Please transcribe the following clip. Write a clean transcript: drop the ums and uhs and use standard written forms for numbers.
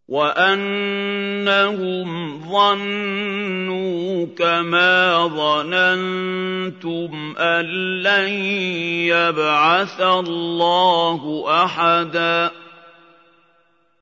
وَأَنَّهُمْ ظَنُّوا كَمَا ظَنَنتُمْ أَن لَّن يَبْعَثَ اللَّهُ أَحَدًا